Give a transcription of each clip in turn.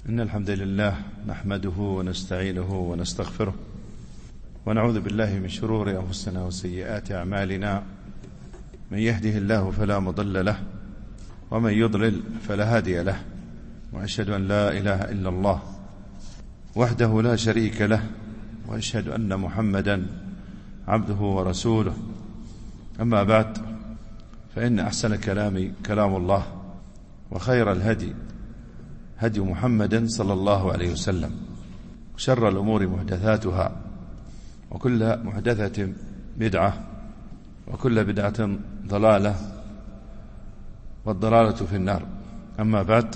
إن الحمد لله نحمده ونستعينه ونستغفره ونعوذ بالله من شرور أنفسنا وسيئات أعمالنا. من يهده الله فلا مضل له ومن يضلل فلا هادي له، وأشهد أن لا إله إلا الله وحده لا شريك له، وأشهد أن محمدا عبده ورسوله. أما بعد، فإن أحسن الكلام كلام الله، وخير الهدي هدي محمد صلى الله عليه وسلم، وشر الأمور محدثاتها، وكل محدثة بدعة، وكل بدعة ضلالة، والضلالة في النار. أما بعد،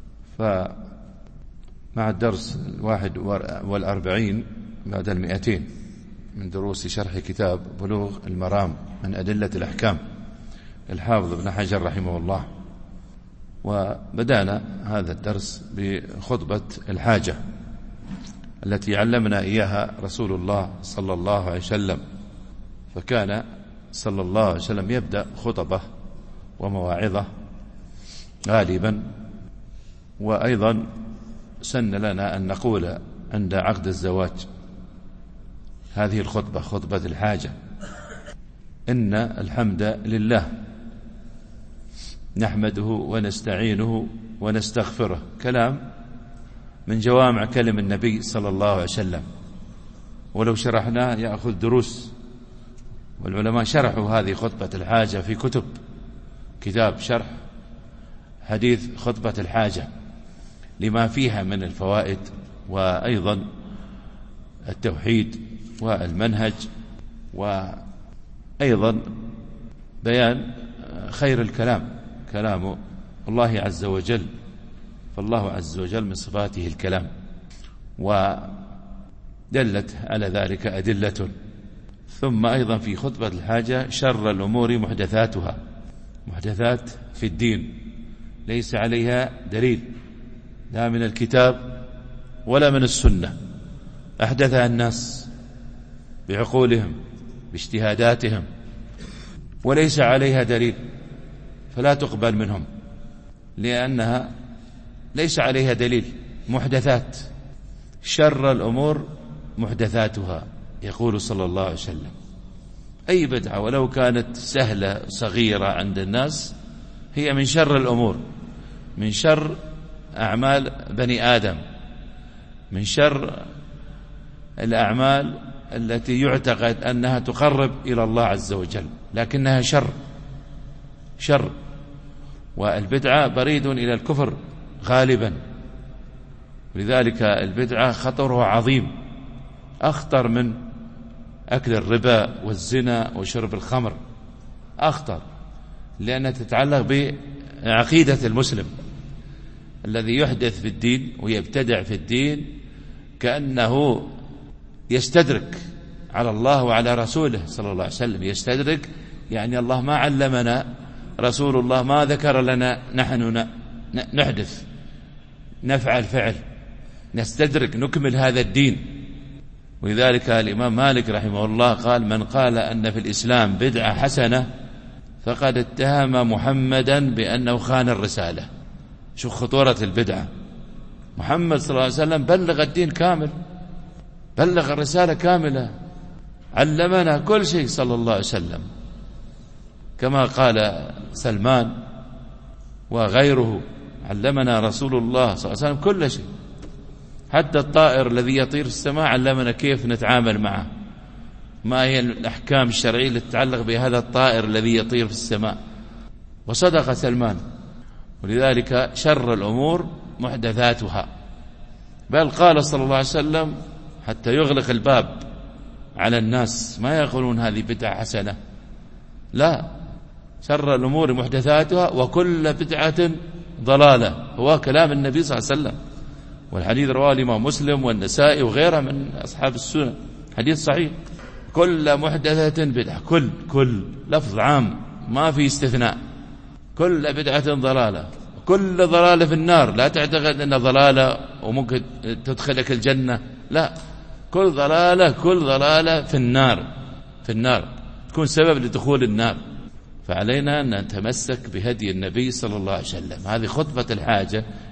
فمع الدرس 41 بعد 200 من دروس شرح كتاب بلوغ المرام من أدلة الأحكام الحافظ ابن حجر رحمه الله. وبدأنا هذا الدرس بخطبة الحاجة التي علمنا إياها رسول الله صلى الله عليه وسلم، فكان صلى الله عليه وسلم يبدأ خطبه ومواعظه غالبا. وأيضا سن لنا أن نقول عند عقد الزواج هذه الخطبة، خطبة الحاجة: إن الحمد لله نحمده ونستعينه ونستغفره. كلام من جوامع كلم النبي صلى الله عليه وسلم، ولو شرحناه يأخذ دروس. والعلماء شرحوا هذه خطبة الحاجة في كتاب شرح حديث خطبة الحاجة لما فيها من الفوائد، وأيضا التوحيد والمنهج، وأيضا بيان خير الكلام كلام الله عز وجل، فالله عز وجل من صفاته الكلام، ودلت على ذلك أدلة. ثم أيضا في خطبة الحاجة: شر الأمور محدثاتها، محدثات في الدين ليس عليها دليل لا من الكتاب ولا من السنة، أحدثها الناس بعقولهم باجتهاداتهم، وليس عليها دليل، فلا تقبل منهم لأنها ليس عليها دليل. محدثات، شر الأمور محدثاتها، يقول صلى الله عليه وسلم. أي بدعة ولو كانت سهلة صغيرة عند الناس هي من شر الأمور، من شر أعمال بني آدم، من شر الأعمال التي يعتقد أنها تقرب إلى الله عز وجل، لكنها شر. والبدعة بريد إلى الكفر غالبا، ولذلك البدعة خطرها عظيم، أخطر من أكل الربا والزنا وشرب الخمر، أخطر، لأنها تتعلق بعقيدة المسلم الذي يحدث في الدين ويبتدع في الدين كأنه يستدرك على الله وعلى رسوله صلى الله عليه وسلم. يستدرك يعني الله ما علمنا، رسول الله ما ذكر لنا، نحن نحدث، نفعل فعل، نستدرك، نكمل هذا الدين. ولذلك الإمام مالك رحمه الله قال: من قال أن في الإسلام بدعة حسنة فقد اتهم محمدا بأنه خان الرسالة. شو خطورة البدعة! محمد صلى الله عليه وسلم بلغ الدين كامل، بلغ الرسالة كاملة، علمنا كل شيء صلى الله عليه وسلم، كما قال سلمان وغيره: علمنا رسول الله صلى الله عليه وسلم كل شيء، حتى الطائر الذي يطير في السماء علمنا كيف نتعامل معه، ما هي الأحكام الشرعية التي تتعلق بهذا الطائر الذي يطير في السماء. وصدق سلمان. ولذلك شر الأمور محدثاتها، بل قال صلى الله عليه وسلم حتى يغلق الباب على الناس ما يقولون هذه بدعة حسنة، لا، شر الأمور محدثاتها وكل بدعة ضلالة. هو كلام النبي صلى الله عليه وسلم، والحديث رواه الإمام مسلم والنسائي وغيره من أصحاب السنة، حديث صحيح: كل محدثة بدعة، كل لفظ عام ما في استثناء، كل بدعة ضلالة، كل ضلالة في النار. لا تعتقد أن ضلالة وممكن تدخلك الجنة، لا، كل ضلالة في النار تكون سبب لدخول النار. فعلينا أن نتمسك بهدي النبي صلى الله عليه وسلم. هذه خطبة الحاجة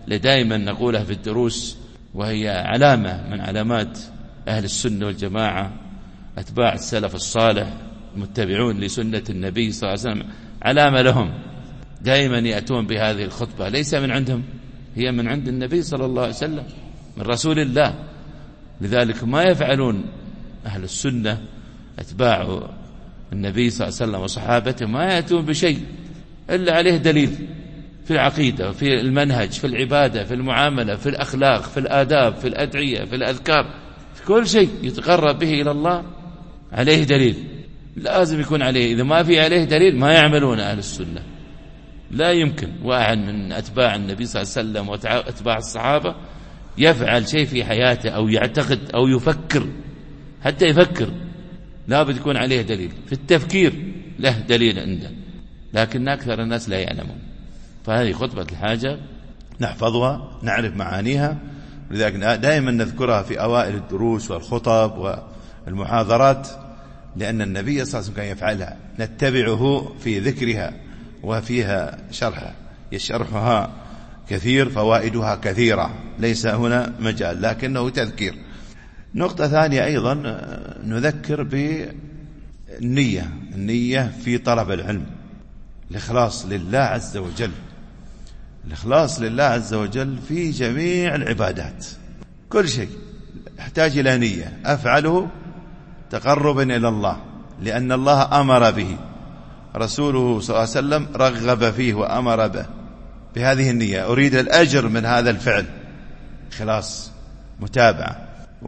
اللي دائما نقولها في الدروس، وهي علامة من علامات أهل السنة والجماعة، أتباع السلف الصالح المتبعون لسنة النبي صلى الله عليه وسلم، علامة لهم دائما يأتون بهذه الخطبة، ليس من عندهم، هي من عند النبي صلى الله عليه وسلم، من رسول الله. لذلك ما يفعلون أهل السنة أتباع النبي صلى الله عليه وسلم وصحابته، ما يأتون بشيء إلا عليه دليل في العقيدة، في المنهج، في العبادة، في المعاملة، في الأخلاق، في الآداب، في الأدعية، في الأذكار، في كل شيء يتقرب به إلى الله عليه دليل، لازم يكون عليه. إذا ما في عليه دليل ما يعملون أهل السنة، لا يمكن واحد من أتباع النبي صلى الله عليه وسلم وأتباع الصحابة يفعل شيء في حياته أو يعتقد أو يفكر، حتى يفكر لا بد يكون عليه دليل، في التفكير له دليل عنده، لكن أكثر الناس لا يعلمون. فهذه خطبة الحاجة نحفظها، نعرف معانيها، لذلك دائما نذكرها في أوائل الدروس والخطب والمحاضرات، لأن النبي صلى الله عليه وسلم كان يفعلها، نتبعه في ذكرها وفيها شرحها كثير، فوائدها كثيرة، ليس هنا مجال، لكنه تذكير. نقطة ثانية أيضا نذكر بالنية، النية في طلب العلم، الإخلاص لله عز وجل، الإخلاص لله عز وجل في جميع العبادات، كل شيء يحتاج إلى نية، أفعله تقربا إلى الله، لأن الله أمر به، رسوله صلى الله عليه وسلم رغب فيه وأمر به، بهذه النية أريد الأجر من هذا الفعل، خلاص متابعة.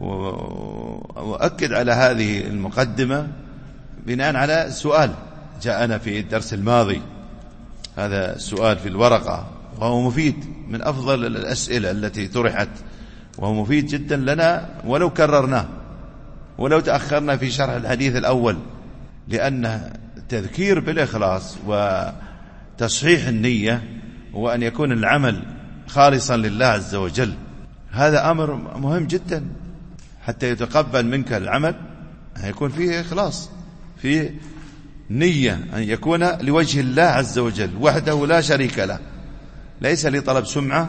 وأؤكد على هذه المقدمة بناء على سؤال جاءنا في الدرس الماضي، هذا السؤال في الورقة وهو مفيد، من أفضل الأسئلة التي طرحت، وهو مفيد جدا لنا ولو كررناه ولو تأخرنا في شرح الحديث الأول، لأن التذكير بالإخلاص وتصحيح النية وأن يكون العمل خالصا لله عز وجل، هذا أمر مهم جدا حتى يتقبل منك العمل، يكون فيه إخلاص، فيه نية، أن يكون لوجه الله عز وجل وحده لا شريك له، ليس لطلب سمعة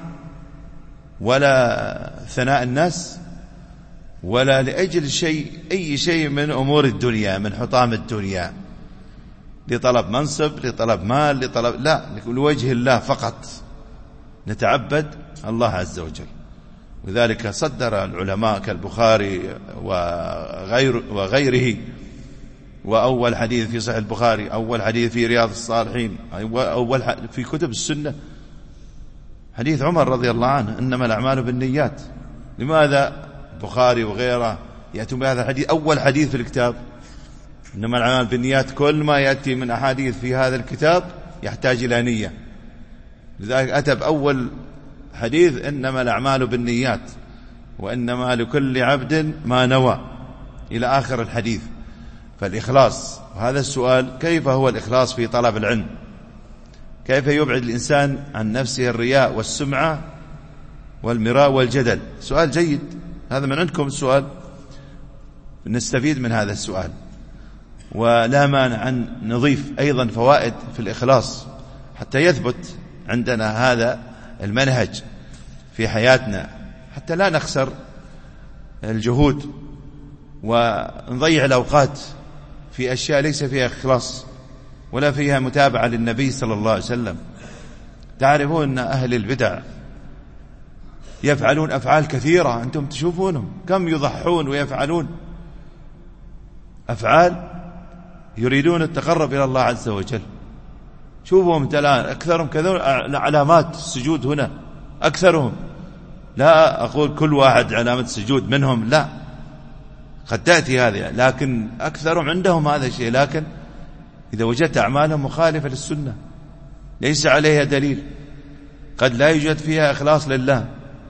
ولا ثناء الناس ولا لأجل شيء، أي شيء من أمور الدنيا، من حطام الدنيا، لطلب منصب، لطلب مال، لطلب، لا، لوجه الله فقط نتعبد الله عز وجل. لذلك صدر العلماء كالبخاري وغيره، وأول حديث في صحيح البخاري، أول حديث في رياض الصالحين، أول في كتب السنة، حديث عمر رضي الله عنه، إنما الأعمال بالنيات. لماذا البخاري وغيره يأتون بهذا الحديث أول حديث في الكتاب؟ إنما الأعمال بالنيات، كل ما يأتي من أحاديث في هذا الكتاب يحتاج إلى نية، لذلك أتى بأول حديث إنما الأعمال بالنيات وإنما لكل عبد ما نوى، إلى آخر الحديث. فالإخلاص، وهذا السؤال، كيف هو الإخلاص في طلب العلم؟ كيف يبعد الإنسان عن نفسه الرياء والسمعة والمراء والجدل؟ سؤال جيد، هذا من عندكم السؤال، نستفيد من هذا السؤال، ولا مانع أن نضيف أيضا فوائد في الإخلاص حتى يثبت عندنا هذا المنهج في حياتنا، حتى لا نخسر الجهود ونضيع الأوقات في أشياء ليس فيها إخلاص ولا فيها متابعة للنبي صلى الله عليه وسلم. تعرفون أن أهل البدع يفعلون أفعال كثيرة، أنتم تشوفونهم كم يضحون ويفعلون أفعال يريدون التقرب إلى الله عز وجل. شوفهم الآن أكثرهم كذا علامات السجود هنا، أكثرهم، لا أقول كل واحد علامة السجود منهم، لا، قد تأتي هذه، لكن أكثرهم عندهم هذا الشيء. لكن إذا وجدت أعمالهم مخالفة للسنة ليس عليها دليل، قد لا يوجد فيها إخلاص لله،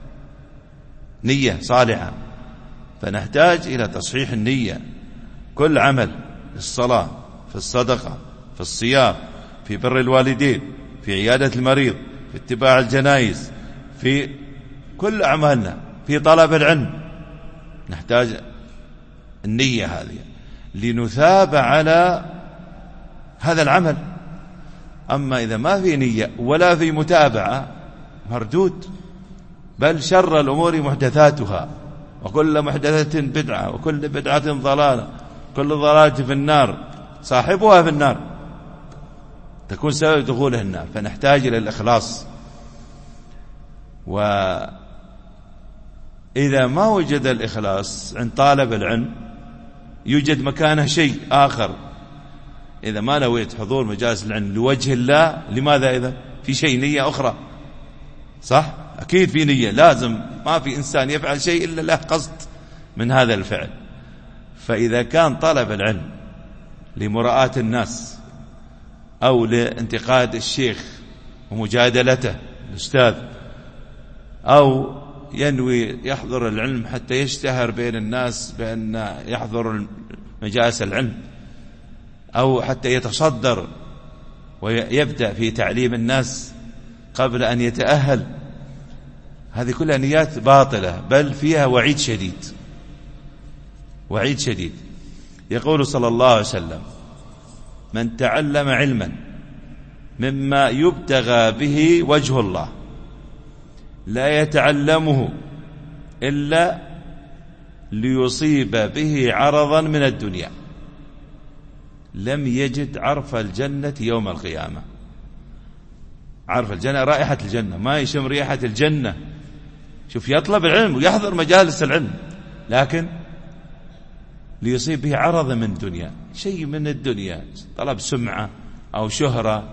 نية صالحة، فنحتاج إلى تصحيح النية. كل عمل، في الصلاة، في الصدقة، في الصيام، في بر الوالدين، في عيادة المريض، في اتباع الجنائز، في كل أعمالنا، في طلب العلم، نحتاج النية هذه لنثاب على هذا العمل. أما إذا ما في نية ولا في متابعة، مردود، بل شر الأمور محدثاتها وكل محدثة بدعة وكل بدعة ضلالة كل ضلالة في النار صاحبها في النار تكون سبب دخوله النار. فنحتاج إلى الإخلاص. وإذا ما وجد الإخلاص عند طالب العلم يوجد مكانه شيء آخر. إذا ما نويت حضور مجالس العلم لوجه الله، لماذا؟ إذا في شيء نية أخرى، صح؟ أكيد في نية، لازم، ما في إنسان يفعل شيء إلا له قصد من هذا الفعل. فإذا كان طلب العلم لمراءة الناس أو لانتقاد الشيخ ومجادلته الأستاذ، أو ينوي يحضر العلم حتى يشتهر بين الناس بأن يحضر مجالس العلم، أو حتى يتصدر ويبدأ في تعليم الناس قبل أن يتأهل، هذه كلها نيات باطلة، بل فيها وعيد شديد، وعيد شديد. يقول صلى الله عليه وسلم: من تعلم علما مما يبتغى به وجه الله لا يتعلمه إلا ليصيب به عرضا من الدنيا لم يجد عرف الجنة يوم القيامة. عرف الجنة، رائحة الجنة، ما يشم ريحة الجنة. شوف، يطلب العلم ويحضر مجالس العلم، لكن ليصيب به عرض من الدنيا، شيء من الدنيا، طلب سمعة أو شهرة.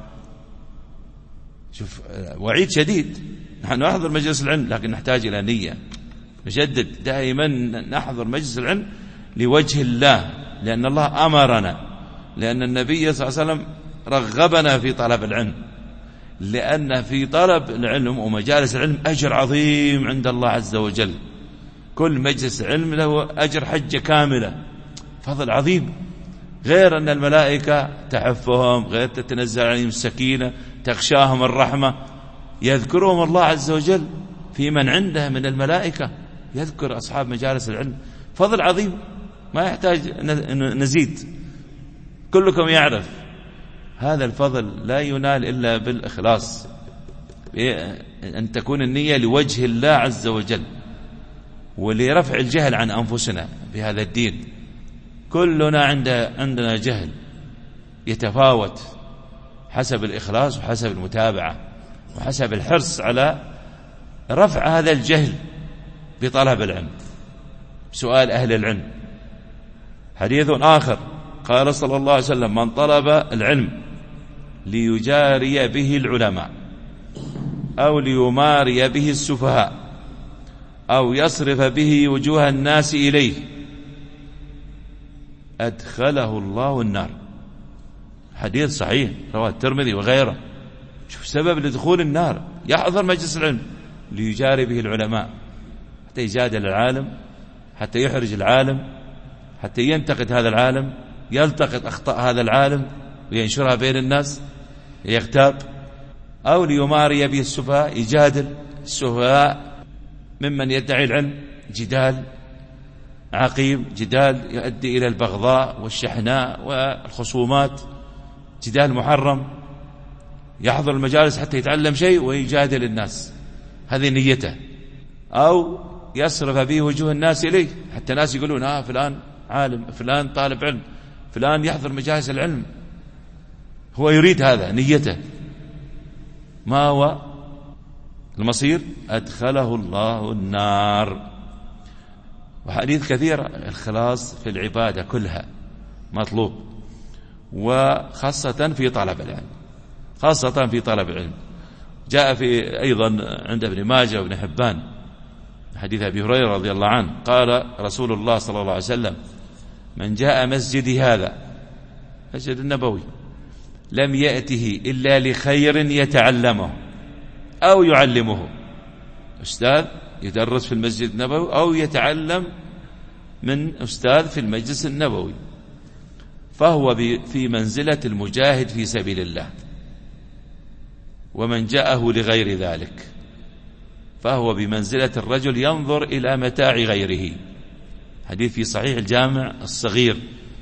شوف، وعيد شديد. نحن نحضر مجلس العلم لكن نحتاج إلى نية. نجدد دائما نحضر مجلس العلم لوجه الله، لأن الله أمرنا، لأن النبي صلى الله عليه وسلم رغبنا في طلب العلم، لأن في طلب العلم ومجالس العلم أجر عظيم عند الله عز وجل. كل مجلس علم له أجر حجة كاملة، فضل عظيم، غير أن الملائكة تحفهم، غير تتنزل عليهم السكينة، تغشاهم الرحمة، يذكرهم الله عز وجل في من عنده من الملائكة، يذكر أصحاب مجالس العلم. فضل عظيم ما يحتاج نزيد، كلكم يعرف هذا الفضل لا ينال إلا بالإخلاص، أن تكون النية لوجه الله عز وجل ولرفع الجهل عن أنفسنا بهذا الدين. كلنا عندنا جهل يتفاوت حسب الإخلاص وحسب المتابعة وحسب الحرص على رفع هذا الجهل بطلب العلم، سؤال أهل العلم. حديث آخر قال صلى الله عليه وسلم: من طلب العلم ليجاري به العلماء أو ليماري به السفهاء أو يصرف به وجوه الناس إليه أدخله الله النار. حديث صحيح رواه الترمذي وغيره. شوف سبب لدخول النار، يحضر مجلس العلم ليجاري به العلماء، حتى يجادل العالم، حتى يحرج العالم، حتى ينتقد هذا العالم، يلتقط أخطاء هذا العالم وينشرها بين الناس، يغتاب. أو ليماري به السفهاء، يجادل السفهاء ممن يدعي العلم، جدال عقيم، جدال يؤدي إلى البغضاء والشحناء والخصومات، جدال محرم. يحضر المجالس حتى يتعلم شيء ويجادل الناس، هذه نيته. أو يصرف به وجوه الناس إليه، حتى الناس يقولون فلان عالم، فلان طالب علم، فلان يحضر مجالس العلم، هو يريد هذا، نيته. ما هو المصير؟ أدخله الله النار. وحديث كثيرة، الخلاص في العبادة كلها مطلوب، وخاصة في طلب العلم، خاصة في طلب العلم. جاء في أيضا عند ابن ماجه وابن حبان حديث أبي هريرة رضي الله عنه قال رسول الله صلى الله عليه وسلم: من جاء مسجدي هذا، مسجد النبوي، لم يأته إلا لخير يتعلمه أو يعلمه. أستاذ يدرس في المسجد النبوي أو يتعلم من أستاذ في المجلس النبوي، فهو في منزلة المجاهد في سبيل الله. ومن جاءه لغير ذلك فهو بمنزلة الرجل ينظر إلى متاع غيره. حديث في صحيح الجامع الصغير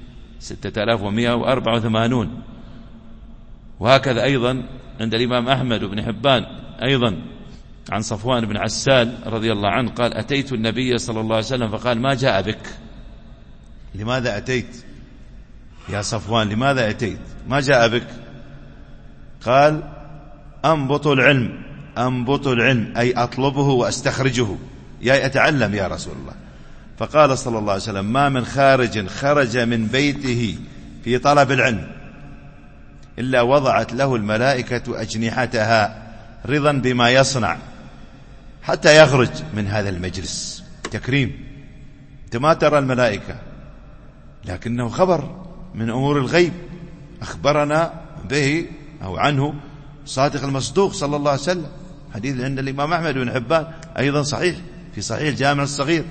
6184. وهكذا أيضا عند الإمام أحمد وابن حبان أيضا عن صفوان بن عسال رضي الله عنه قال أتيت النبي صلى الله عليه وسلم فقال ما جاء بك؟ لماذا أتيت يا صفوان؟ لماذا أتيت؟ ما جاء بك؟ قال أنبط العلم أي أطلبه وأستخرجه، يا أتعلم يا رسول الله. فقال صلى الله عليه وسلم ما من خرج من بيته في طلب العلم إلا وضعت له الملائكة أجنحتها رضا بما يصنع حتى يخرج من هذا المجلس. تكريم، أنت ما ترى الملائكة لكنه خبر من أمور الغيب أخبرنا به أو عنه صادق المصدوق صلى الله عليه وسلم. حديث عند الإمام أحمد بن حبان أيضا صحيح في صحيح الجامع الصغير،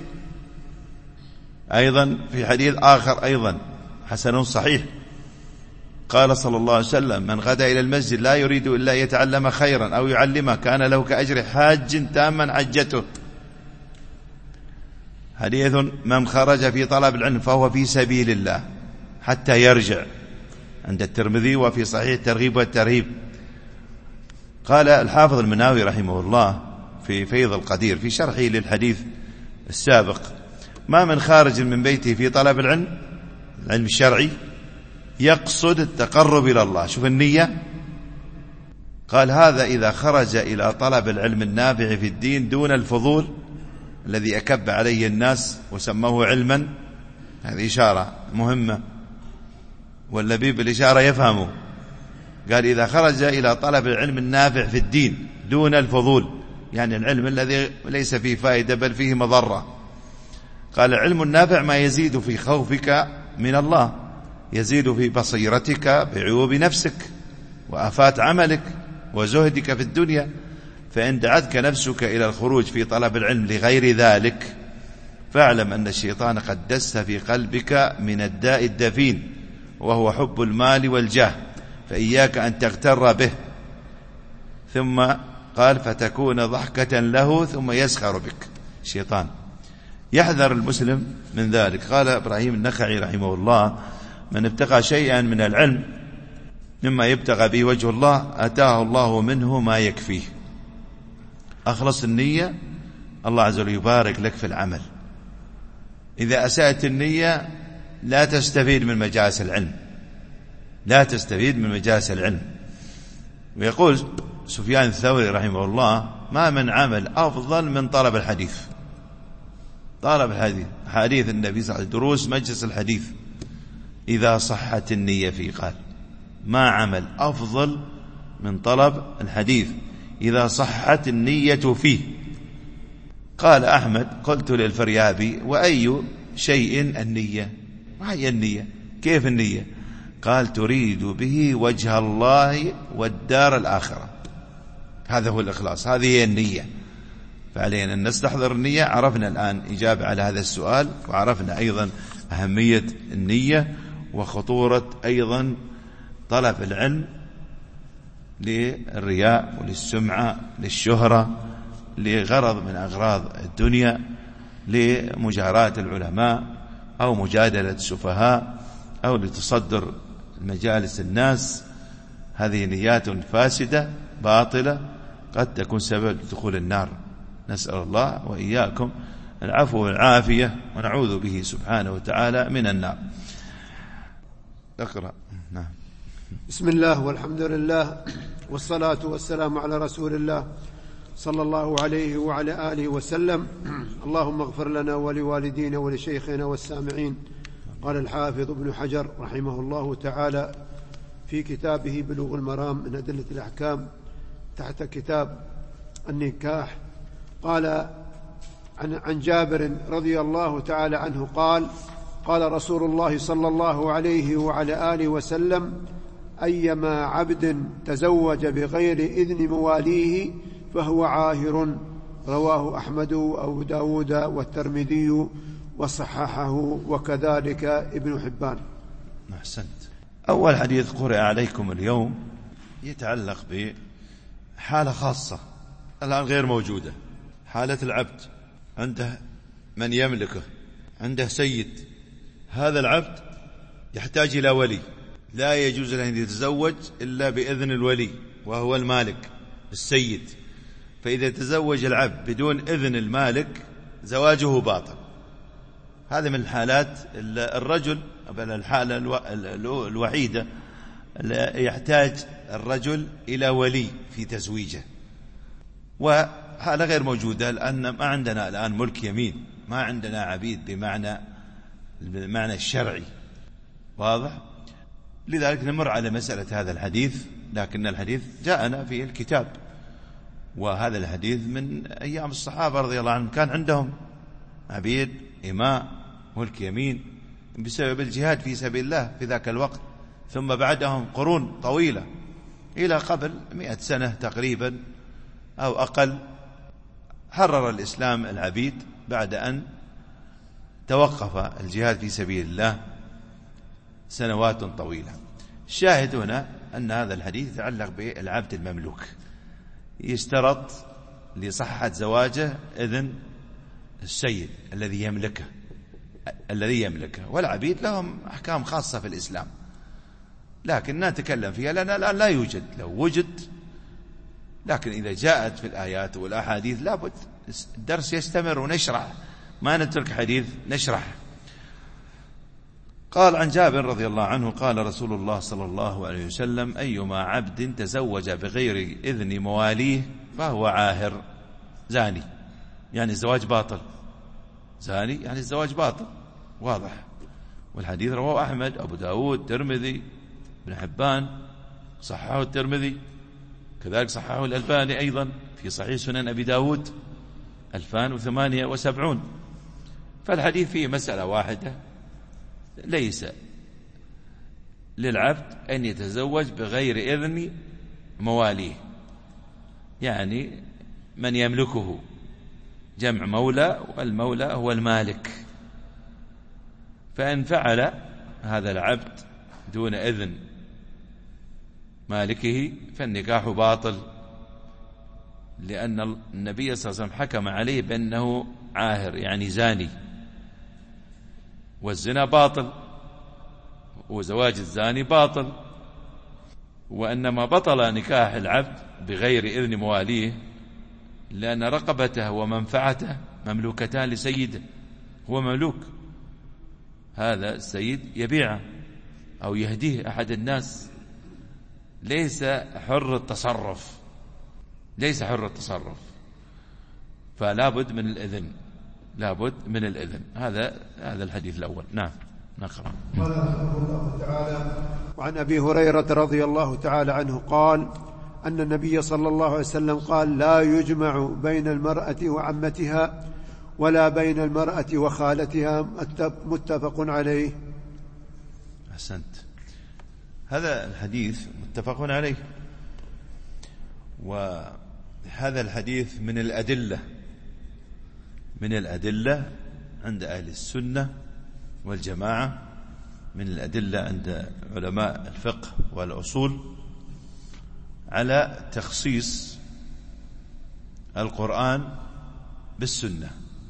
أيضا في حديث آخر أيضا حسن صحيح قال صلى الله عليه وسلم من غدا إلى المسجد لا يريد إلا يتعلم خيرا أو يعلمه كان له كأجر حاج تاما حجته. حديث من خرج في طلب العلم فهو في سبيل الله حتى يرجع عند الترمذي وفي صحيح الترغيب والترهيب. قال الحافظ المناوي رحمه الله في فيض القدير في شرحه للحديث السابق ما من خارج من بيته في طلب العلم الشرعي يقصد التقرب إلى الله. شوف النية، قال هذا إذا خرج إلى طلب العلم النافع في الدين دون الفضول الذي أكب عليه الناس وسموه علما. هذه إشارة مهمة واللبيب بالإشارة يفهمه. قال إذا خرج إلى طلب العلم النافع في الدين دون الفضول، يعني العلم الذي ليس فيه فائدة بل فيه مضرة. قال العلم النافع ما يزيد في خوفك من الله، يزيد في بصيرتك بعيوب نفسك وآفات عملك وزهدك في الدنيا. فإن دعتك نفسك إلى الخروج في طلب العلم لغير ذلك فاعلم أن الشيطان قد دس في قلبك من الداء الدفين وهو حب المال والجاه، فإياك أن تغتر به. ثم قال فتكون ضحكة له ثم يسخر بك. الشيطان يحذر المسلم من ذلك. قال إبراهيم النخعي رحمه الله من ابتغى شيئا من العلم مما يبتغى به وجه الله أتاه الله منه ما يكفيه. أخلص النية الله عز وجل يبارك لك في العمل. إذا أسأت النية لا تستفيد من مجالس العلم، لا تستفيد من مجالس العلم. ويقول سفيان الثوري رحمه الله ما من عمل أفضل من طلب الحديث. طلب الحديث، حديث النبي صلى الله عليه وسلم، دروس مجلس الحديث إذا صحت النية فيه. قال ما عمل أفضل من طلب الحديث إذا صحت النية فيه. قال أحمد قلت للفريابي وأي شيء النية؟ ما هي النية؟ كيف النية؟ قال تريد به وجه الله والدار الآخرة. هذا هو الإخلاص، هذه هي النية. فعلينا أن نستحضر النية. عرفنا الآن إجابة على هذا السؤال، وعرفنا أيضا أهمية النية وخطورة أيضا طلب العلم للرياء وللسمعة للشهرة لغرض من أغراض الدنيا، لمجاراة العلماء أو مجادلة السفهاء أو لتصدر مجالس الناس. هذه نيات فاسدة باطلة قد تكون سبب لدخول النار. نسأل الله وإياكم العفو والعافية ونعوذ به سبحانه وتعالى من النار. اقرأ. نعم. بسم الله والحمد لله والصلاة والسلام على رسول الله صلى الله عليه وعلى آله وسلم. اللهم اغفر لنا ولوالدينا ولشيخنا والسامعين. قال الحافظ ابن حجر رحمه الله تعالى في كتابه بلوغ المرام من أدلة الأحكام تحت كتاب النكاح، قال عن جابر رضي الله تعالى عنه قال قال رسول الله صلى الله عليه وعلى آله وسلم أيما عبد تزوج بغير إذن مواليه فهو عاهر. رواه أحمد وأبو داود والترمذي وصححه وكذلك ابن حبان. أحسنت. أول حديث قرأ عليكم اليوم يتعلق بحالة خاصة الآن غير موجودة، حالة العبد عنده من يملكه، عنده سيد. هذا العبد يحتاج إلى ولي، لا يجوز له أن يتزوج إلا بإذن الولي وهو المالك السيد. فإذا تزوج العبد بدون إذن المالك زواجه باطل. هذا من الحالات الرجل، الحالة الوحيدة يحتاج الرجل إلى ولي في تزويجه، وحالة غير موجودة لأن ما عندنا الآن ملك يمين، ما عندنا عبيد بمعنى الشرعي، واضح؟ لذلك نمر على مسألة هذا الحديث، لكن الحديث جاءنا في الكتاب، وهذا الحديث من أيام الصحابة رضي الله عنهم، كان عندهم عبيد إماء ملك يمين بسبب الجهاد في سبيل الله في ذاك الوقت، ثم بعدهم قرون طويلة إلى قبل 100 سنة تقريبا أو أقل حرر الإسلام العبيد بعد أن توقف الجهاد في سبيل الله سنوات طويلة. الشاهد هنا أن هذا الحديث يتعلق بالعبد المملوك، يشترط لصحة زواجه إذن السيد الذي يملكه، والعبيد لهم أحكام خاصة في الإسلام لكن نتكلم فيها لأن الآن لا يوجد، لو وجد، لكن إذا جاءت في الآيات والأحاديث لابد الدرس يستمر ونشرح، ما نترك حديث نشرح. قال عن جابر رضي الله عنه قال رسول الله صلى الله عليه وسلم: أيما عبد تزوج بغير إذن مواليه فهو عاهر، زاني، يعني الزواج باطل، زاني يعني الزواج باطل، واضح. والحديث رواه أحمد، أبو داود، الترمذي، ابن حبان، صححه الترمذي، كذلك صححه الألباني أيضا في صحيح سنن أبي داود 2078. فالحديث فيه مسألة واحدة: ليس للعبد أن يتزوج بغير إذن مواليه، يعني من يملكه، جمع مولى، والمولى هو المالك. فإن فعل هذا العبد دون إذن مالكه فالنكاح باطل، لأن النبي صلى الله عليه وسلم حكم عليه بأنه عاهر يعني زاني، والزنا باطل وزواج الزاني باطل. وأنما بطل نكاح العبد بغير إذن مواليه لأن رقبته ومنفعته مملوكتان لسيده، هو مملوك، هذا السيد يبيعه أو يهديه أحد الناس، ليس حر التصرف، ليس حر التصرف، فلا بد من الإذن، لا بد من الإذن. هذا الحديث الأول. نعم، نقرأ. قال رحمه الله تعالى: وعن أبي هريرة رضي الله تعالى عنه قال أن النبي صلى الله عليه وسلم قال: لا يجمع بين المرأة وعمتها ولا بين المرأة وخالتها، متفق عليه. أحسنت. هذا الحديث متفق عليه، وهذا الحديث من الأدلة عند أهل السنة والجماعة، من الأدلة عند علماء الفقه والأصول على تخصيص القرآن بالسنة.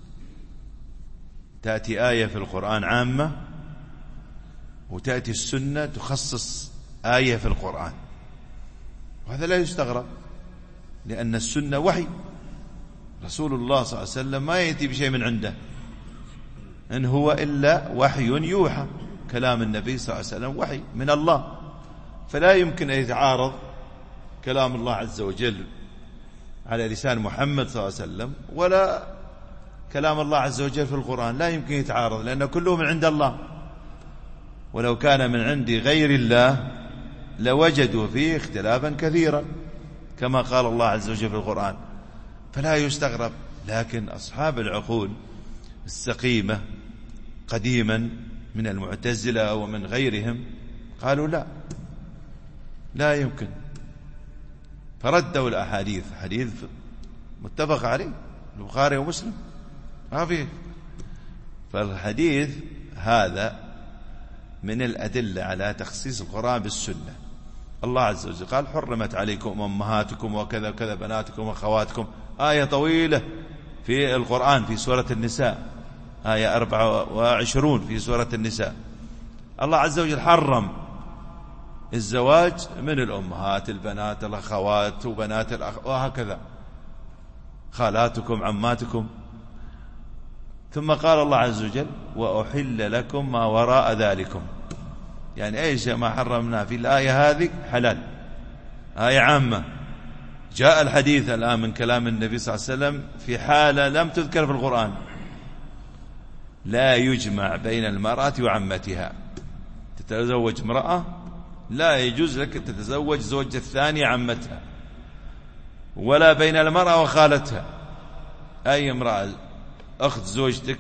تأتي آية في القرآن عامة، وتأتي السنة تخصص آية في القرآن، وهذا لا يستغرب، لأن السنة وحي، رسول الله صلى الله عليه وسلم ما يأتي بشيء من عنده، إن هو إلا وحي يوحى، كلام النبي صلى الله عليه وسلم وحي من الله، فلا يمكن أن يتعارض كلام الله عز وجل على لسان محمد صلى الله عليه وسلم ولا كلام الله عز وجل في القرآن، لا يمكن يتعارض، لأن كله من عند الله، ولو كان من عند غير الله لوجدوا فيه اختلافا كثيرا كما قال الله عز وجل في القرآن، فلا يستغرب. لكن أصحاب العقول السقيمة قديما من المعتزلة ومن غيرهم قالوا لا يمكن، فردوا الأحاديث، حديث متفق عليه البخاري ومسلم ما فيه. فالحديث هذا من الأدلة على تخصيص القرآن بالسنة. الله عز وجل قال: حرمت عليكم أمهاتكم وكذا كذا بناتكم وأخواتكم، آية طويلة في القرآن في سورة النساء، آية 24 في سورة النساء. الله عز وجل حرم الزواج من الأمهات، البنات، الأخوات، وبنات الأخ، وهكذا. خالاتكم عماتكم. ثم قال الله عز وجل وأحل لكم ما وراء ذلكم، يعني أي شيء ما حرمنا في الآية هذه حلال، آية عامة. جاء الحديث الآن من كلام النبي صلى الله عليه وسلم في حالة لم تذكر في القرآن: لا يجمع بين المرأة وعمتها. تتزوج امرأة لا يجوز لك تتزوج زوجة الثانية عمتها، ولا بين المرأة وخالتها. أي امرأة أخت زوجتك،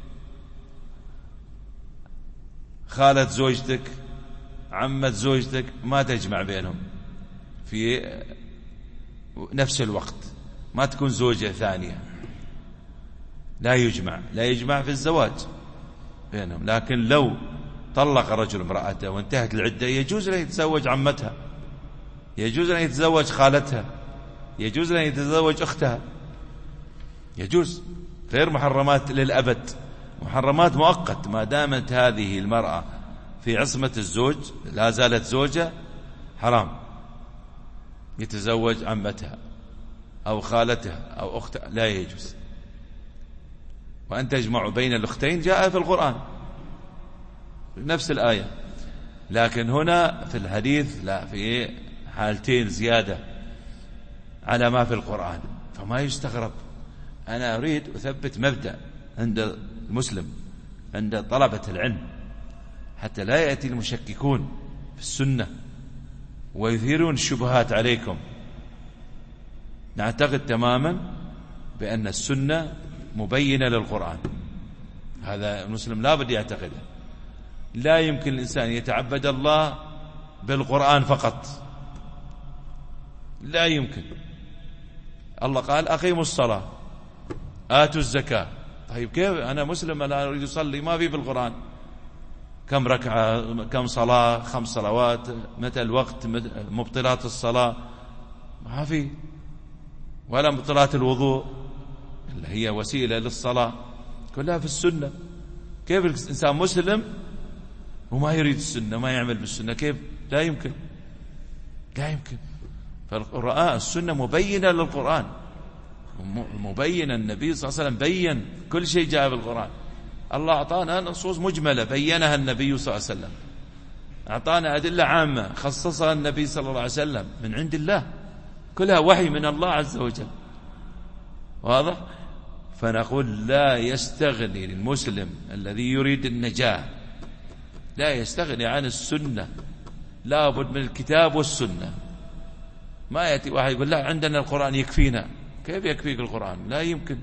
خالة زوجتك، عمة زوجتك، ما تجمع بينهم في نفس الوقت، ما تكون زوجة ثانية، لا يجمع في الزواج بينهم. لكن لو طلق رجل امرأته وانتهت العدة يجوز له يتزوج عمتها، يجوز له يتزوج خالتها، يجوز له يتزوج أختها، يجوز، غير محرمات للأبد، محرمات مؤقت. ما دامت هذه المرأة في عصمة الزوج لا زالت زوجة، حرام يتزوج عمتها أو خالتها أو أختها، لا يجوز. وأن تجمع بين الأختين جاء في القرآن نفس الآية، لكن هنا في الحديث لا، في حالتين زيادة على ما في القرآن. فما يستغرب. أنا أريد أثبت مبدأ عند المسلم، عند طلبة العلم، حتى لا يأتي المشككون في السنة ويثيرون الشبهات عليكم. نعتقد تماما بأن السنة مبينة للقرآن، هذا المسلم لا بد يعتقده. لا يمكن الإنسان يتعبد الله بالقرآن فقط، لا يمكن. الله قال أقيموا الصلاة آتوا الزكاة. طيب كيف أنا مسلم أنا أريد أصلي، ما في بالقرآن كم ركعة، كم صلاة، 5 صلوات، متى الوقت، مبطلات الصلاة، ما في، ولا مبطلات الوضوء اللي هي وسيلة للصلاة، كلها في السنة. كيف الإنسان مسلم وما يريد السنة، ما يعمل بالسنة؟ كيف؟ لا يمكن، لا يمكن. فالقرآن السنة مبينة للقرآن، مبينة. النبي صلى الله عليه وسلم بين كل شيء جاء بالقرآن. الله أعطانا نصوص مجملة بينها النبي صلى الله عليه وسلم، أعطانا أدلة عامة خصصها النبي صلى الله عليه وسلم من عند الله، كلها وحي من الله عز وجل. واضح؟ فنقول لا يستغني المسلم الذي يريد النجاة، لا يستغني عن السنة، لا بد من الكتاب والسنة. ما يأتي واحد يقول لا عندنا القرآن يكفينا. كيف يكفيك القرآن؟ لا يمكن،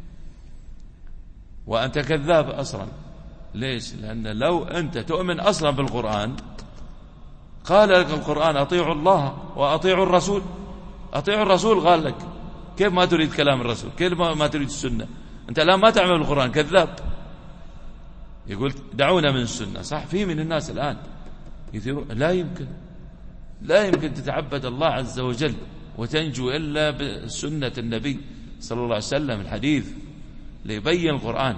وأنت كذاب أصلا. ليش؟ لأن لو أنت تؤمن أصلا بالقرآن قال لك القرآن أطيعوا الله وأطيعوا الرسول، أطيعوا الرسول قال لك، كيف ما تريد كلام الرسول؟ كيف ما تريد السنة؟ أنت الآن ما تعمل القرآن، كذاب. يقول دعونا من السنة، صح؟ في من الناس الآن يثيرون. لا يمكن، لا يمكن تتعبد الله عز وجل وتنجو إلا بسنة النبي صلى الله عليه وسلم، الحديث ليبين القرآن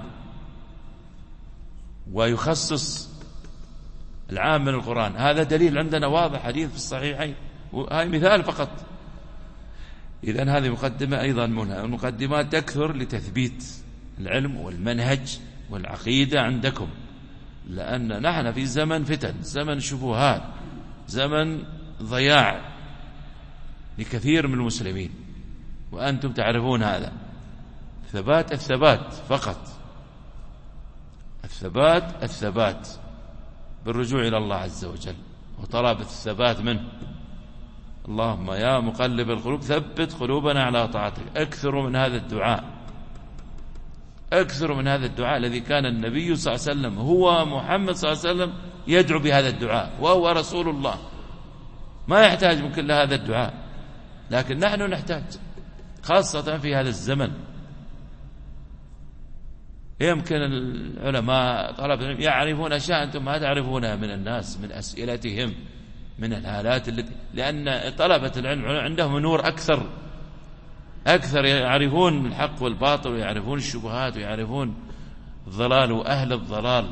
ويخصص العام من القرآن. هذا دليل عندنا واضح، حديث في الصحيحين، وهي مثال فقط. إذن هذه مقدمة أيضا منها. المقدمات تكثر لتثبيت العلم والمنهج والعقيدة عندكم، لأن نحن في زمن فتن، زمن شبهات، زمن ضياع لكثير من المسلمين، وأنتم تعرفون هذا. الثبات فقط، الثبات بالرجوع إلى الله عز وجل وطلب الثبات منه. اللهم يا مقلب القلوب ثبت قلوبنا على طاعتك. أكثروا من هذا الدعاء، أكثروا من هذا الدعاء الذي كان النبي صلى الله عليه وسلم هو محمد صلى الله عليه وسلم يدعو بهذا الدعاء، وهو رسول الله، ما يحتاج من كل هذا الدعاء، لكن نحن نحتاج، خاصة في هذا الزمن. يمكن العلماء طلبة العلم يعرفون أشياء أنتم ما تعرفونها من الناس، من أسئلتهم، من الحالات التي، لأن طلبة العلم عندهم نور أكثر، يعرفون الحق والباطل، ويعرفون الشبهات، ويعرفون الضلال وأهل الضلال.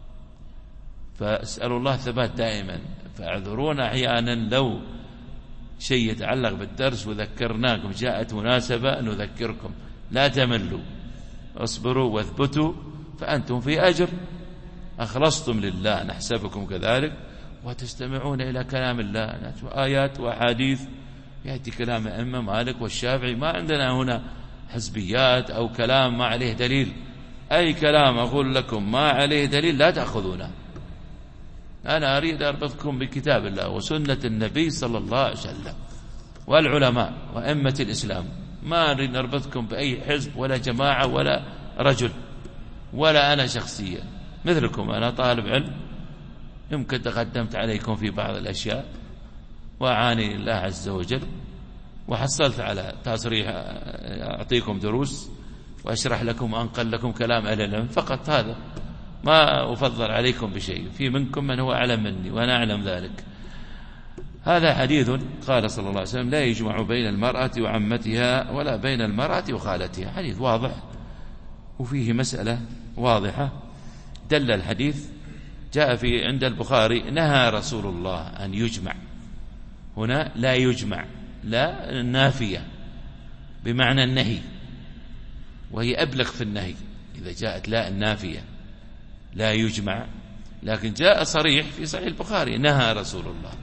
فاسألوا الله الثبات دائما. فاعذرونا أحيانا لو شيء يتعلق بالدرس وذكرناكم، جاءت مناسبة نذكركم، لا تملوا، اصبروا واثبتوا فأنتم في أجر، أخلصتم لله نحسبكم كذلك، وتستمعون إلى كلام الله، آيات وأحاديث، يأتي كلام أئمة مالك والشافعي، ما عندنا هنا حزبيات أو كلام ما عليه دليل. أي كلام أقول لكم ما عليه دليل لا تأخذونه. أنا أريد أربطكم بكتاب الله وسنة النبي صلى الله عليه وسلم والعلماء وأئمة الإسلام، ما أريد نربطكم بأي حزب ولا جماعة ولا رجل ولا أنا شخصيا مثلكم. أنا طالب علم، يمكن تقدمت عليكم في بعض الأشياء وأعاني الله عز وجل، وحصلت على تصريح أعطيكم دروس وأشرح لكم وأنقل لكم كلام أهل العلم فقط، هذا ما أفضل عليكم بشيء. في منكم من هو أعلم مني وأنا أعلم ذلك. هذا حديث قال صلى الله عليه وسلم: لا يجمع بين المرأة وعمتها ولا بين المرأة وخالتها. حديث واضح وفيه مسألة واضحة. دل الحديث، جاء في عند البخاري: نهى رسول الله أن يجمع. هنا لا يجمع، لا نافية بمعنى النهي، وهي أبلغ في النهي إذا جاءت لا النافية لا يجمع. لكن جاء صريح في صحيح البخاري: نهى رسول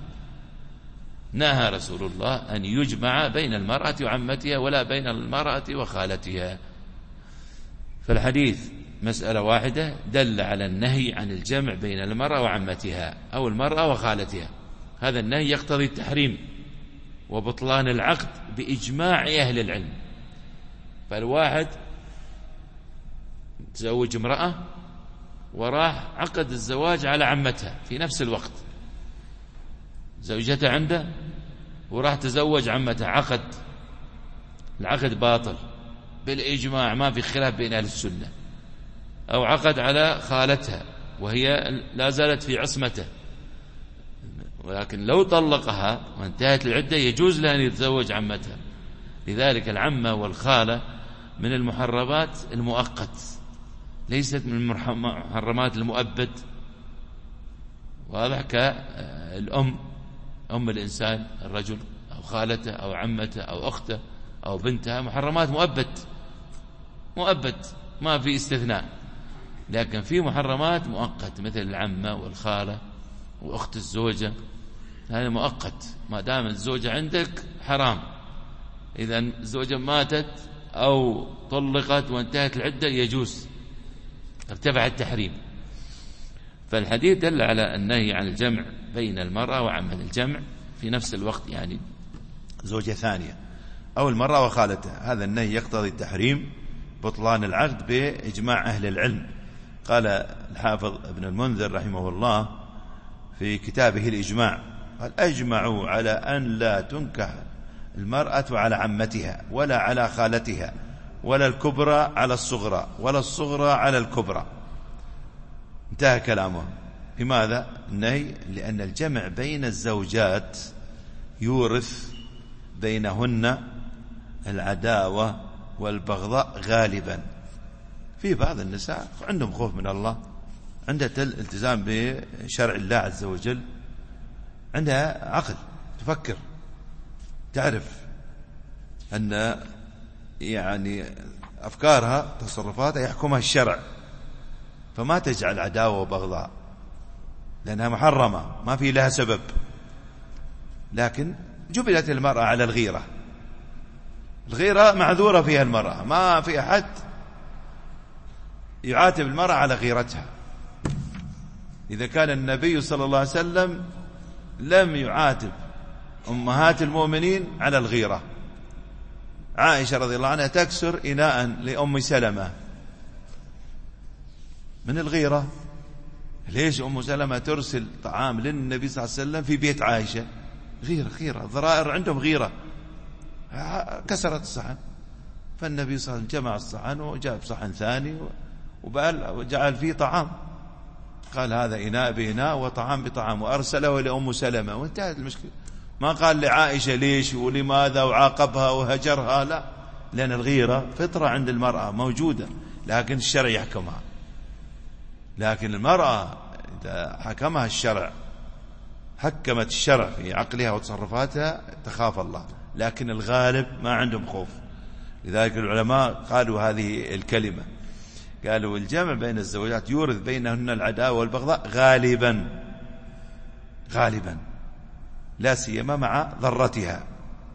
الله أن يجمع بين المرأة وعمتها ولا بين المرأة وخالتها. فالحديث مسألة واحدة دل على النهي عن الجمع بين المرأة وعمتها أو المرأة وخالتها. هذا النهي يقتضي التحريم وبطلان العقد بإجماع أهل العلم. فالواحد تزوج امرأة وراح عقد الزواج على عمتها في نفس الوقت، زوجته عنده وراح تزوج عمتها، العقد باطل بالإجماع، ما في خلاف بين أهل السنة. أو عقد على خالتها وهي لا زالت في عصمته، ولكن لو طلقها وانتهت العدة يجوز له أن يتزوج عمتها. لذلك العمة والخالة من المحرمات المؤقت، ليست من المحرمات المؤبد. واضح؟ كالأم، أم الإنسان الرجل أو خالته أو عمته أو أخته أو بنتها، محرمات مؤبد ما في استثناء. لكن في محرمات مؤقت مثل العمة والخالة وأخت الزوجة، هذا مؤقت، ما دام الزوجة عندك حرام. إذا الزوجة ماتت أو طلقت وانتهت العدة يجوز، ارتفع التحريم. فالحديث دل على النهي عن الجمع بين المرأة وعمة، الجمع في نفس الوقت، يعني زوجة ثانية أو المرأة وخالتها. هذا النهي يقتضي التحريم، بطلان العقد بإجماع أهل العلم. قال الحافظ ابن المنذر رحمه الله في كتابه الإجماع، قال: أجمعوا على أن لا تنكح المرأة على عمتها ولا على خالتها ولا الكبرى على الصغرى ولا الصغرى على الكبرى. انتهى كلامه. لماذا النهي؟ لأن الجمع بين الزوجات يورث بينهن العداوة والبغضاء غالبا. في بعض النساء عندهم خوف من الله، عندها التزام بشرع الله عز وجل، عندها عقل، تفكر، تعرف أن يعني أفكارها تصرفاتها يحكمها الشرع، فما تجعل عداوة وبغضاء لأنها محرمة ما في لها سبب. لكن جبلت المرأة على الغيرة معذورة فيها المرأة، ما في أحد يعاتب المرأة على غيرتها. إذا كان النبي صلى الله عليه وسلم لم يعاتب أمهات المؤمنين على الغيرة. عائشة رضي الله عنها تكسر إناء لأم سلمة من الغيرة. ليش أم سلمة ترسل طعام للنبي صلى الله عليه وسلم في بيت عائشة؟ غيرة، الضرائر عندهم غيرة. كسرت الصحن، فالنبي صلى الله عليه وسلم جمع الصحن وجاب صحن ثاني وجعل فيه طعام، قال: هذا إناء بإناء وطعام بطعام، وأرسله لأم سلمة، وانتهت المشكلة. ما قال لعائشة ليش ولماذا وعاقبها وهجرها، لا، لأن الغيرة فطرة عند المرأة موجودة، لكن الشرع يحكمها. لكن المرأة إذا حكمها الشرع حكمت الشرع في عقلها وتصرفاتها تخاف الله، لكن الغالب ما عندهم خوف. لذلك العلماء قالوا هذه الكلمة، قالوا الجمع بين الزوجات يورث بينهن العداوة والبغضاء غالبا لا سيما مع ضرتها،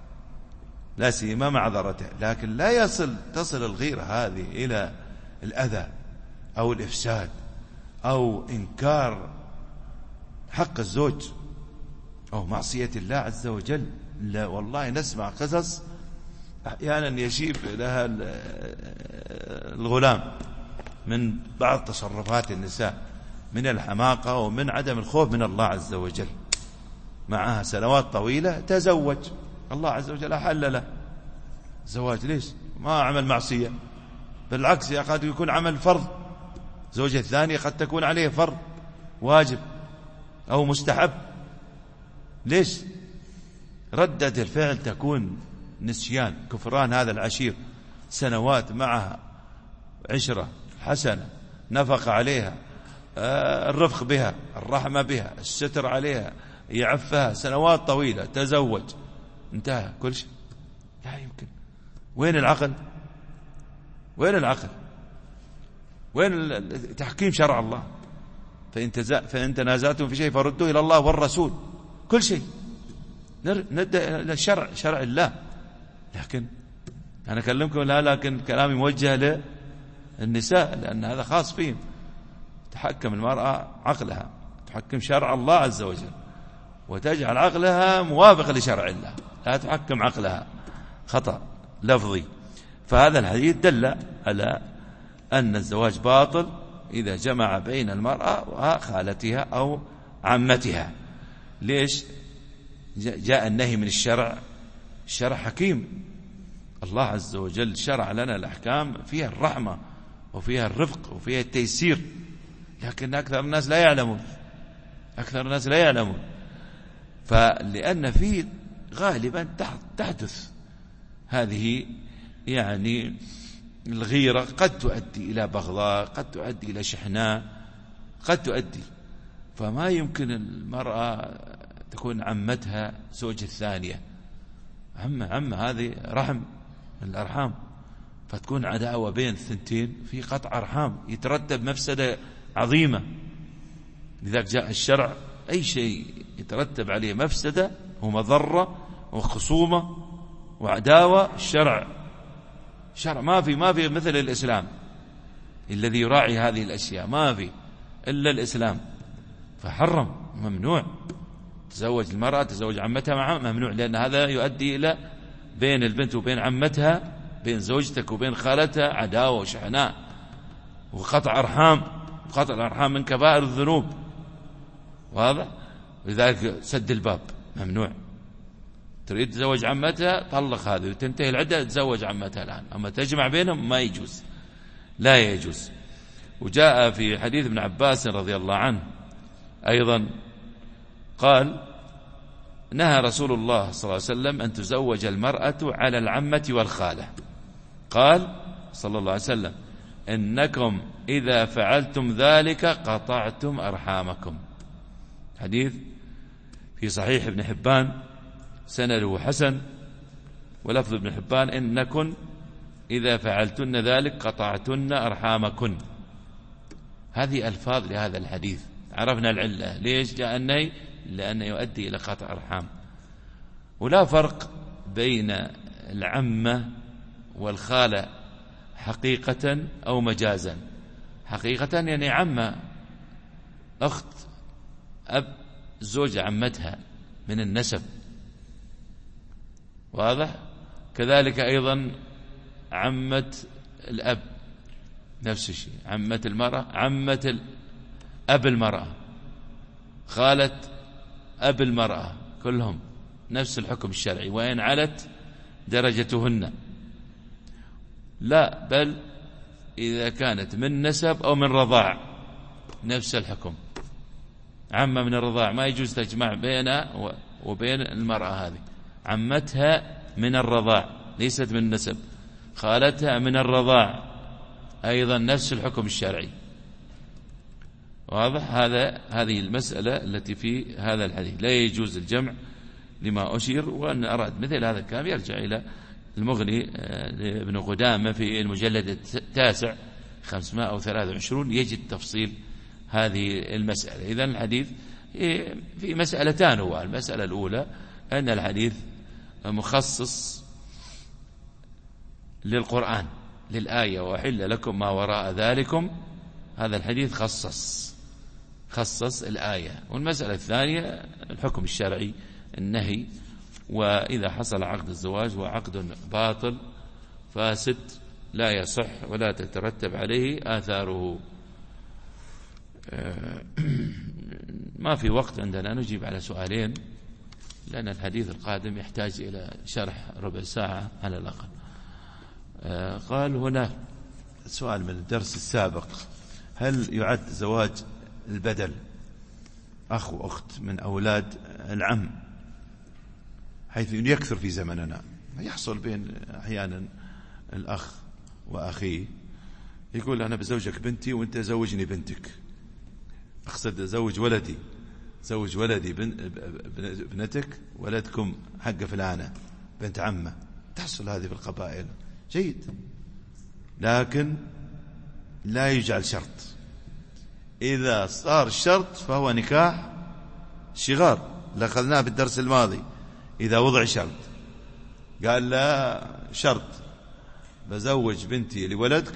لكن لا تصل الغيرة هذه إلى الأذى أو الإفساد أو إنكار حق الزوج أو معصية الله عز وجل. لا والله نسمع قصص أحيانا يشيب لها الغلام من بعض تصرفات النساء من الحماقة ومن عدم الخوف من الله عز وجل. معها سنوات طويلة تزوج، الله عز وجل أحل له زواج، ليش؟ ما عمل معصية، بالعكس قد يكون عمل فرض. زوجة الثانية قد تكون عليه فرض واجب أو مستحب، ليش؟ ردة الفعل تكون نسيان، كفران هذا العشير، سنوات معها عشرة حسنة، نفق عليها، الرفق بها، الرحمة بها، الستر عليها، يعفها سنوات طويلة، تزوج، انتهى كل شيء. لا يمكن. وين العقل؟ وين تحكيم شرع الله؟ فإن تنازعتم في شيء فردوه إلى الله والرسول، كل شيء ندى إلى شرع الله. لكن أنا أكلمكم لكن كلامي موجه للنساء، لأن هذا خاص فيهم. تحكم المرأة عقلها، تحكم شرع الله عز وجل، وتجعل عقلها موافق لشرع الله، لا تحكم عقلها. خطأ لفظي. فهذا الحديث دل على أن الزواج باطل إذا جمع بين المرأة وخالتها أو عمتها. ليش؟ جاء النهي من الشرع حكيم. الله عز وجل شرع لنا الأحكام فيها الرحمة وفيها الرفق وفيها التيسير، لكن أكثر الناس لا يعلمون. فلأن في غالبا تحدث هذه يعني الغيرة، قد تؤدي إلى بغضاء، قد تؤدي إلى شحناء، قد تؤدي. فما يمكن المرأة تكون عمتها زوج الثانية، عمة هذه رحم من الأرحام، فتكون عداوة بين الثنتين، في قطع أرحام، يترتب مفسدة عظيمة. لذلك جاء الشرع أي شيء يترتب عليه مفسدة ومضرة وخصومة وعداوة، الشرع ما في مثل الإسلام الذي يراعي هذه الأشياء، ما في إلا الإسلام. فحرم، ممنوع تزوج المرأة تزوج عمتها معها، ممنوع، لأن هذا يؤدي إلى بين البنت وبين عمتها، بين زوجتك وبين خالتها عداوة وشحناء وقطع أرحام. قطع الأرحام من كبائر الذنوب، واضح؟ لذلك سد الباب، ممنوع. تريد تزوج عمتها، طلق هذه وتنتهي العدة، تزوج عمتها الآن. أما تجمع بينهم ما يجوز، لا يجوز. وجاء في حديث ابن عباس رضي الله عنه أيضا قال: نهى رسول الله صلى الله عليه وسلم أن تزوج المرأة على العمة والخالة. قال صلى الله عليه وسلم: إنكم إذا فعلتم ذلك قطعتم أرحامكم. حديث في صحيح ابن حبان، سنده حسن، ولفظ ابن حبان: إنكن إذا فعلتن ذلك قطعتن أرحامكن. هذه ألفاظ لهذا الحديث. عرفنا العلة، ليش جاء النهي؟ لأنه يؤدي إلى قطع أرحام. ولا فرق بين العمة والخالة حقيقة أو مجازا. حقيقة يعني عمة، أخت أب زوج عمتها من النسب، واضح؟ كذلك أيضا عمة الأب نفس الشيء، عمة المرأة، عمة أب المرأة، خالة أب المرأة، كلهم نفس الحكم الشرعي، وإن علت درجتهن. لا، بل إذا كانت من نسب أو من رضاع نفس الحكم. عمة من الرضاع ما يجوز تجمع بينها وبين المرأة هذه. عمتها من الرضاع ليست من النسب، خالتها من الرضاع أيضا نفس الحكم الشرعي. واضح؟ هذه المسألة التي في هذا الحديث. لا يجوز الجمع لما أشير. وأن أراد مثل هذا الكلام يرجع إلى المغني لابن قدامة في المجلد 9 523 يجد تفصيل هذه المسألة. إذن الحديث في مسألتان. هو المسألة الأولى أن الحديث مخصص للقرآن، للآية وأحل لكم ما وراء ذلكم. هذا الحديث خصص الآية. والمسألة الثانية الحكم الشرعي، النهي. وإذا حصل عقد الزواج وعقد باطل فاسد لا يصح ولا تترتب عليه آثاره. ما في وقت عندنا نجيب على سؤالين، لأن الحديث القادم يحتاج إلى شرح ربع ساعة على الأقل. قال هنا سؤال من الدرس السابق: هل يعد زواج البدل أخ وأخت من أولاد العم، حيث يكثر في زمننا يحصل بين أحيانا الأخ وأخيه يقول أنا بزوجك بنتي وأنت زوجني بنتك، أقصد زوج ولدي بنتك، ولدكم حق فلانة بنت عمه. تحصل هذه في القبائل، جيد، لكن لا يجعل شرط. إذا صار الشرط فهو نكاح شغار، لأخذناه بالدرس الماضي. إذا وضع شرط قال لا شرط بزوج بنتي لولدك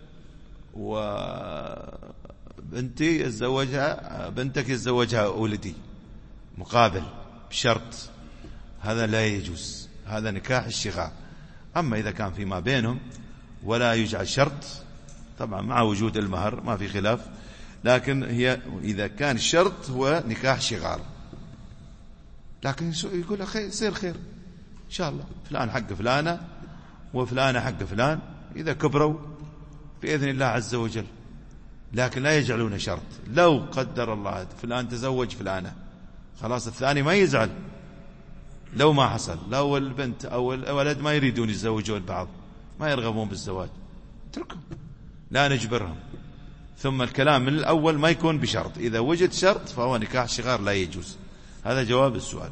وبنتك يتزوجها ولدي مقابل بشرط، هذا لا يجوز، هذا نكاح الشغار. أما إذا كان فيما بينهم ولا يجعل شرط، طبعا مع وجود المهر ما في خلاف، لكن هي إذا كان الشرط هو نكاح شغار. لكن يقول أخي يصير خير إن شاء الله، فلان حق فلانة وفلانة حق فلان، إذا كبروا بإذن الله عز وجل. لكن لا يجعلون شرط. لو قدر الله فلان تزوج فلانة، خلاص الثاني ما يزعل لو ما حصل، لو البنت أو الولد ما يريدون يتزوجون بعض، ما يرغبون بالزواج، اتركهم، لا نجبرهم. ثم الكلام من الأول ما يكون بشرط، إذا وجد شرط فهو نكاح شغار لا يجوز. هذا جواب السؤال.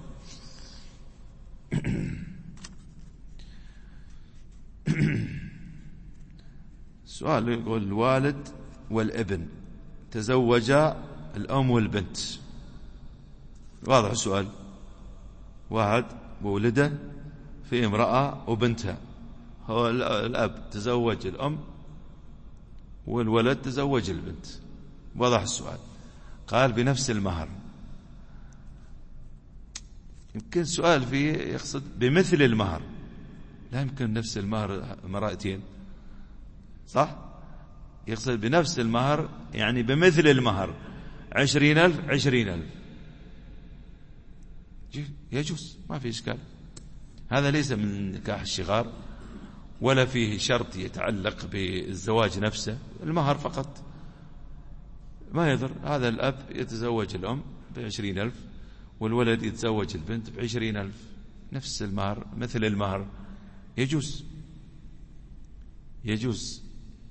سؤال يقول: الوالد والابن تزوجا الأم والبنت. واضح السؤال، واحد مولده في امرأة وبنتها، هو الأب تزوج الأم والولد تزوج البنت. واضح السؤال. قال بنفس المهر. يمكن سؤال فيه يقصد بمثل المهر، لا يمكن نفس المهر مرأتين، صح؟ يقصد بنفس المهر يعني بمثل المهر 20,000 20,000 يجوز، ما في إشكال. هذا ليس من نكاح الشغار ولا فيه شرط يتعلق بالزواج نفسه، المهر فقط ما يضر. هذا الأب يتزوج الأم ب20,000 والولد يتزوج البنت ب20,000، نفس المهر مثل المهر، يجوز.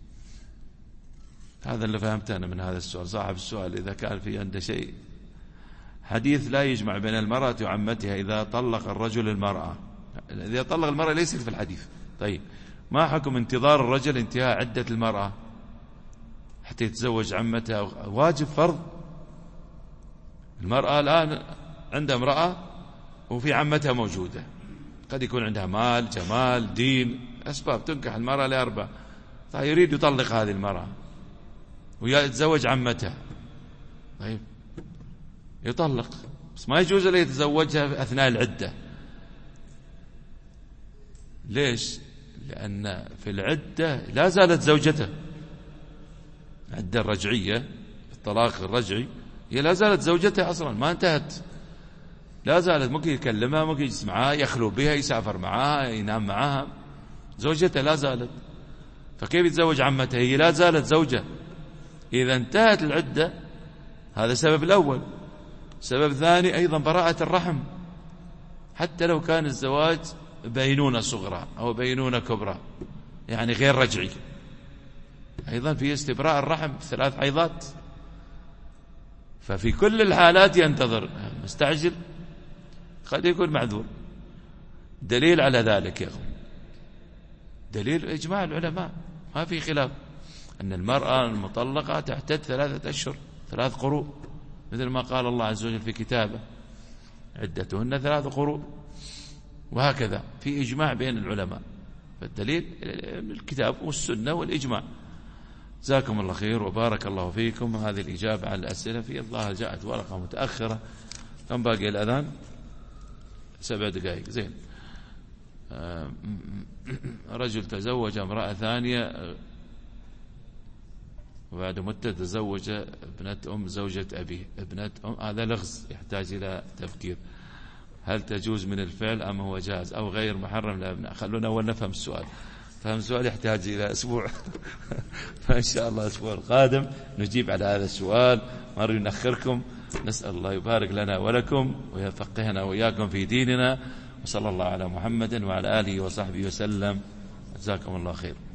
هذا اللي فهمته أنا من هذا السؤال. صاحب السؤال إذا كان في عنده شيء. حديث لا يجمع بين المرأة وعمتها إذا طلق الرجل المرأة. إذا طلق المرأة ليس في الحديث. طيب، ما حكم انتظار الرجل انتهاء عدة المرأة حتى يتزوج عمتها؟ واجب فرض. المرأة الآن عندها امرأة وفي عمتها موجودة، قد يكون عندها مال، جمال، دين، أسباب تنكح المرأة ل4. طيب يريد يطلق هذه المرأة ويتزوج عمتها، طيب يطلق، بس ما يجوز له يتزوجها أثناء العدة. ليش؟ لأن في العدة لا زالت زوجته، العدة الرجعية، الطلاق الرجعي، هي لا زالت زوجته أصلا، ما انتهت، لا زالت. ممكن يكلمها، ممكن يجلس معها، يخلو بها، يسافر معها، ينام معها، زوجته لا زالت. فكيف يتزوج عمته؟ هي لا زالت زوجة. إذا انتهت العدة، هذا سبب الأول. سبب ثاني أيضا براءة الرحم، حتى لو كان الزواج بينونة صغرى أو بينونة كبرى، يعني غير رجعي، أيضا في استبراء الرحم 3 حيضات. ففي كل الحالات ينتظر. مستعجل قد يكون معذور. دليل على ذلك يا أخوان، دليل إجماع العلماء ما في خلاف أن المرأة المطلقة تحتاج 3 أشهر 3 قروء، مثل ما قال الله عز وجل في كتابه عدتهن 3 قروء، وهكذا في إجماع بين العلماء. فالدليل الكتاب والسنة والإجماع. جزاكم الله خير وبارك الله فيكم. هذه الإجابة على الأسئلة في الله. جاءت ورقة متأخرة. كم باقي الأذان؟ 7 دقائق. زين. رجل تزوج امرأة ثانية وبعد مدة تزوج ابنة زوجة أبيه. ابنة هذا لغز يحتاج إلى تفكير. هل تجوز من الفعل أم هو جائز أو غير محرم لأبناء؟ خلونا أول نفهم السؤال. فهم السؤال يحتاج إلى أسبوع. فإن شاء الله الأسبوع القادم نجيب على هذا السؤال. ما نريد نأخركم. نسأل الله يبارك لنا ولكم ويفقهنا وإياكم في ديننا. وصلى الله على محمد وعلى آله وصحبه وسلم. جزاكم الله خير.